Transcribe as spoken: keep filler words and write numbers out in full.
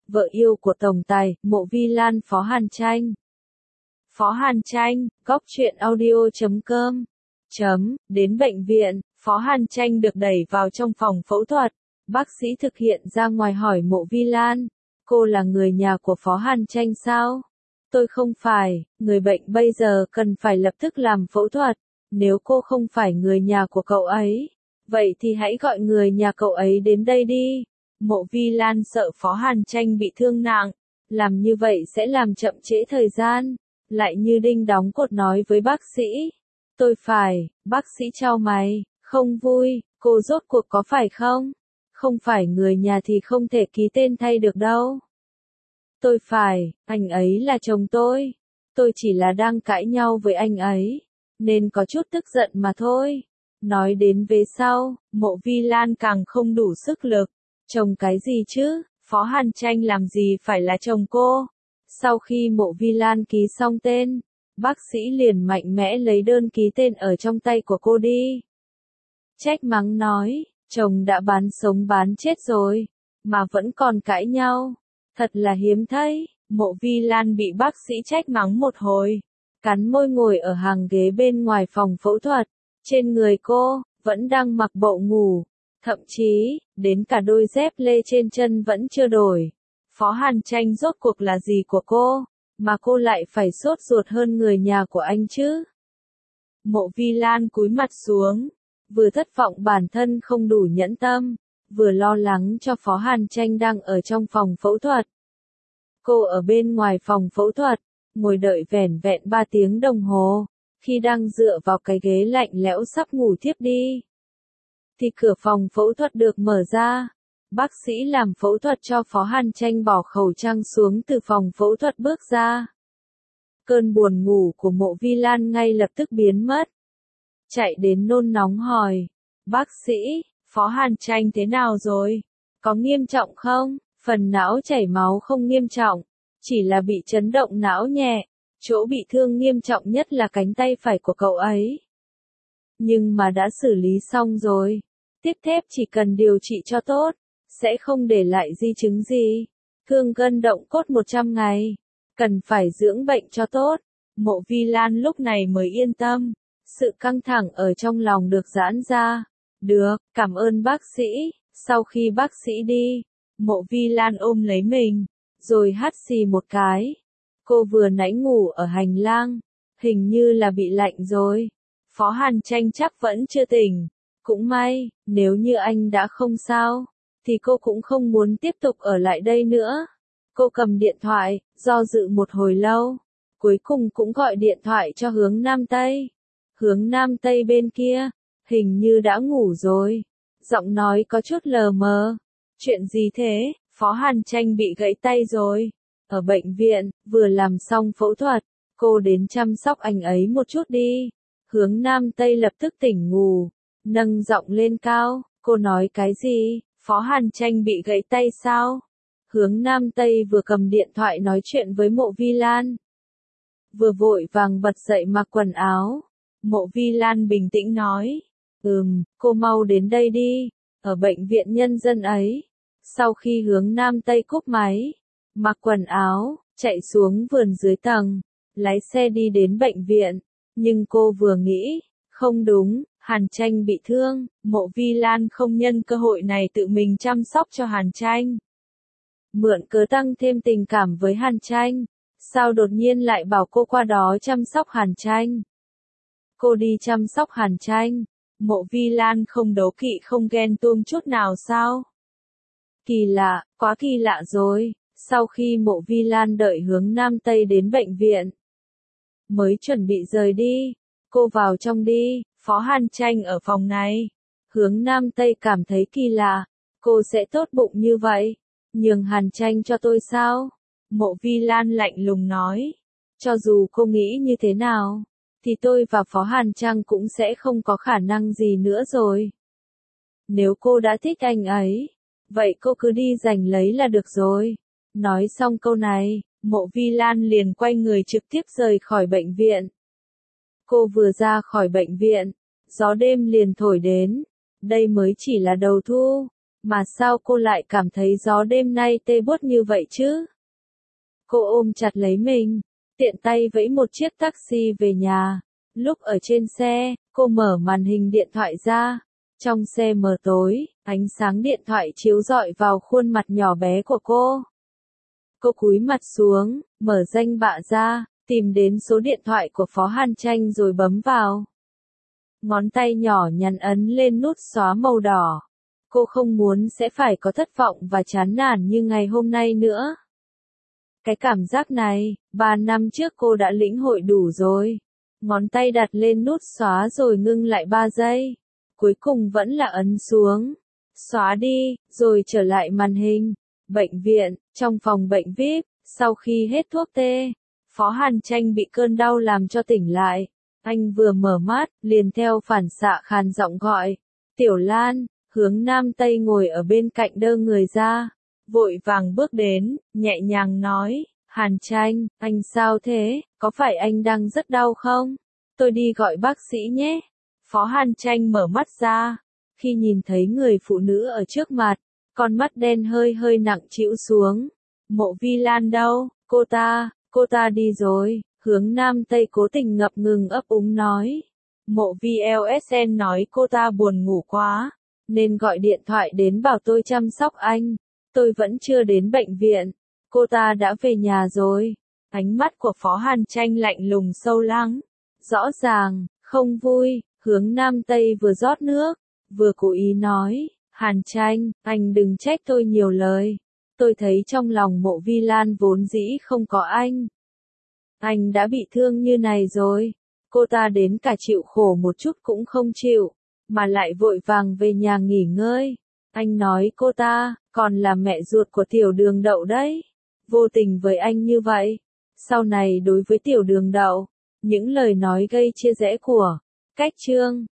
vợ yêu của tổng tài, Mộ Vi Lan Phó Hàn Tranh. Phó Hàn Tranh, góc truyện audio chấm com. Chấm, đến bệnh viện, Phó Hàn Tranh được đẩy vào trong phòng phẫu thuật. Bác sĩ thực hiện ra ngoài hỏi Mộ Vi Lan, cô là người nhà của Phó Hàn Tranh sao? Tôi không phải, người bệnh bây giờ cần phải lập tức làm phẫu thuật. Nếu cô không phải người nhà của cậu ấy, vậy thì hãy gọi người nhà cậu ấy đến đây đi. Mộ Vi Lan sợ Phó Hàn Tranh bị thương nặng, làm như vậy sẽ làm chậm trễ thời gian, lại như đinh đóng cột nói với bác sĩ. Tôi phải, bác sĩ chau mày, không vui, cô rốt cuộc có phải không? Không phải người nhà thì không thể ký tên thay được đâu. Tôi phải, anh ấy là chồng tôi. Tôi chỉ là đang cãi nhau với anh ấy, nên có chút tức giận mà thôi. Nói đến về sau, Mộ Vi Lan càng không đủ sức lực. Chồng cái gì chứ, Phó Hàn Tranh làm gì phải là chồng cô? Sau khi Mộ Vi Lan ký xong tên, bác sĩ liền mạnh mẽ lấy đơn ký tên ở trong tay của cô đi. Trách mắng nói, chồng đã bán sống bán chết rồi, mà vẫn còn cãi nhau. Thật là hiếm thấy. Mộ Vi Lan bị bác sĩ trách mắng một hồi, cắn môi ngồi ở hàng ghế bên ngoài phòng phẫu thuật. Trên người cô, vẫn đang mặc bộ ngủ. Thậm chí, đến cả đôi dép lê trên chân vẫn chưa đổi. Phó Hàn Tranh rốt cuộc là gì của cô, mà cô lại phải sốt ruột hơn người nhà của anh chứ? Mộ Vi Lan cúi mặt xuống, vừa thất vọng bản thân không đủ nhẫn tâm, vừa lo lắng cho Phó Hàn Tranh đang ở trong phòng phẫu thuật. Cô ở bên ngoài phòng phẫu thuật, ngồi đợi vẻn vẹn ba tiếng đồng hồ, khi đang dựa vào cái ghế lạnh lẽo sắp ngủ thiếp đi, thì cửa phòng phẫu thuật được mở ra. Bác sĩ làm phẫu thuật cho Phó Hàn Tranh bỏ khẩu trang xuống từ phòng phẫu thuật bước ra. Cơn buồn ngủ của Mộ Vi Lan ngay lập tức biến mất. Chạy đến nôn nóng hỏi, bác sĩ, Phó Hàn Tranh thế nào rồi? Có nghiêm trọng không? Phần não chảy máu không nghiêm trọng, chỉ là bị chấn động não nhẹ. Chỗ bị thương nghiêm trọng nhất là cánh tay phải của cậu ấy. Nhưng mà đã xử lý xong rồi. Tiếp thép chỉ cần điều trị cho tốt, sẽ không để lại di chứng gì. Thương gân động cốt một trăm ngày, cần phải dưỡng bệnh cho tốt. Mộ Vi Lan lúc này mới yên tâm. Sự căng thẳng ở trong lòng được giãn ra. Được, cảm ơn bác sĩ. Sau khi bác sĩ đi, Mộ Vi Lan ôm lấy mình, rồi hắt xì một cái. Cô vừa nãy ngủ ở hành lang, hình như là bị lạnh rồi. Phó Hàn Tranh chắc vẫn chưa tỉnh. Cũng may, nếu như anh đã không sao, thì cô cũng không muốn tiếp tục ở lại đây nữa. Cô cầm điện thoại, do dự một hồi lâu, cuối cùng cũng gọi điện thoại cho hướng Nam Tây. Hướng Nam Tây bên kia, hình như đã ngủ rồi. Giọng nói có chút lờ mờ. Chuyện gì thế? Phó Hàn Tranh bị gãy tay rồi. Ở bệnh viện, vừa làm xong phẫu thuật, cô đến chăm sóc anh ấy một chút đi. Hướng Nam Tây lập tức tỉnh ngủ, nâng giọng lên cao, cô nói cái gì? Phó Hàn Tranh bị gãy tay sao? Hướng Nam Tây vừa cầm điện thoại nói chuyện với Mộ Vi Lan, vừa vội vàng bật dậy mặc quần áo. Mộ Vi Lan bình tĩnh nói, ừm, cô mau đến đây đi, ở bệnh viện nhân dân ấy. Sau khi Hướng Nam Tây cúp máy, mặc quần áo, chạy xuống vườn dưới tầng, lái xe đi đến bệnh viện. Nhưng cô vừa nghĩ, không đúng, Hàn Tranh bị thương, Mộ Vi Lan không nhân cơ hội này tự mình chăm sóc cho Hàn Tranh. Mượn cớ tăng thêm tình cảm với Hàn Tranh, sao đột nhiên lại bảo cô qua đó chăm sóc Hàn Tranh? Cô đi chăm sóc Hàn Tranh, Mộ Vi Lan không đố kỵ không ghen tuông chút nào sao? Kỳ lạ, quá kỳ lạ rồi. Sau khi Mộ Vi Lan đợi Hướng Nam Tây đến bệnh viện, mới chuẩn bị rời đi, cô vào trong đi, Phó Hàn Tranh ở phòng này. Hướng Nam Tây cảm thấy kỳ lạ, cô sẽ tốt bụng như vậy, nhường Hàn Tranh cho tôi sao? Mộ Vi Lan lạnh lùng nói, cho dù cô nghĩ như thế nào, thì tôi và Phó Hàn Tranh cũng sẽ không có khả năng gì nữa rồi. Nếu cô đã thích anh ấy, vậy cô cứ đi giành lấy là được rồi. Nói xong câu này, Mộ Vi Lan liền quay người trực tiếp rời khỏi bệnh viện. Cô vừa ra khỏi bệnh viện, gió đêm liền thổi đến. Đây mới chỉ là đầu thu, Mà sao cô lại cảm thấy gió đêm nay tê buốt như vậy chứ? Cô ôm chặt lấy mình, tiện tay vẫy một chiếc taxi về nhà. Lúc ở trên xe, cô mở màn hình điện thoại ra. Trong xe mờ tối, ánh sáng điện thoại chiếu rọi vào khuôn mặt nhỏ bé của cô. Cô cúi mặt xuống, mở danh bạ ra, tìm đến số điện thoại của Phó Hàn Tranh rồi bấm vào. Ngón tay nhỏ nhắn ấn lên nút xóa màu đỏ. Cô không muốn sẽ phải có thất vọng và chán nản như ngày hôm nay nữa. Cái cảm giác này, ba năm trước cô đã lĩnh hội đủ rồi. Ngón tay đặt lên nút xóa rồi ngưng lại ba giây. Cuối cùng vẫn là ấn xuống. Xóa đi, rồi trở lại màn hình. Bệnh viện, trong phòng bệnh vi ai pi, sau khi hết thuốc tê, Phó Hàn Tranh bị cơn đau làm cho tỉnh lại. Anh vừa mở mắt, liền theo phản xạ khàn giọng gọi. Tiểu Lan, Hướng Nam Tây ngồi ở bên cạnh đơ người ra. Vội vàng bước đến, nhẹ nhàng nói. Hàn Tranh, anh sao thế, có phải anh đang rất đau không? Tôi đi gọi bác sĩ nhé. Phó Hàn Tranh mở mắt ra. Khi nhìn thấy người phụ nữ ở trước mặt, con mắt đen hơi hơi nặng trĩu xuống. Mộ Vi Lan đâu, cô ta, cô ta đi rồi. Hướng Nam Tây cố tình ngập ngừng ấp úng nói. Mộ Vi lờ ét en nói cô ta buồn ngủ quá, nên gọi điện thoại đến bảo tôi chăm sóc anh. Tôi vẫn chưa đến bệnh viện. Cô ta đã về nhà rồi. Ánh mắt của Phó Hàn Tranh lạnh lùng sâu lắng. Rõ ràng, không vui. Hướng Nam Tây vừa rót nước, vừa cố ý nói. Hàn Tranh, anh đừng trách tôi nhiều lời. Tôi thấy trong lòng Mộ Vi Lan vốn dĩ không có anh. Anh đã bị thương như này rồi. Cô ta đến cả chịu khổ một chút cũng không chịu, mà lại vội vàng về nhà nghỉ ngơi. Anh nói cô ta, còn là mẹ ruột của Tiểu Đường Đậu đấy. Vô tình với anh như vậy. Sau này đối với Tiểu Đường Đậu, những lời nói gây chia rẽ của cách Trương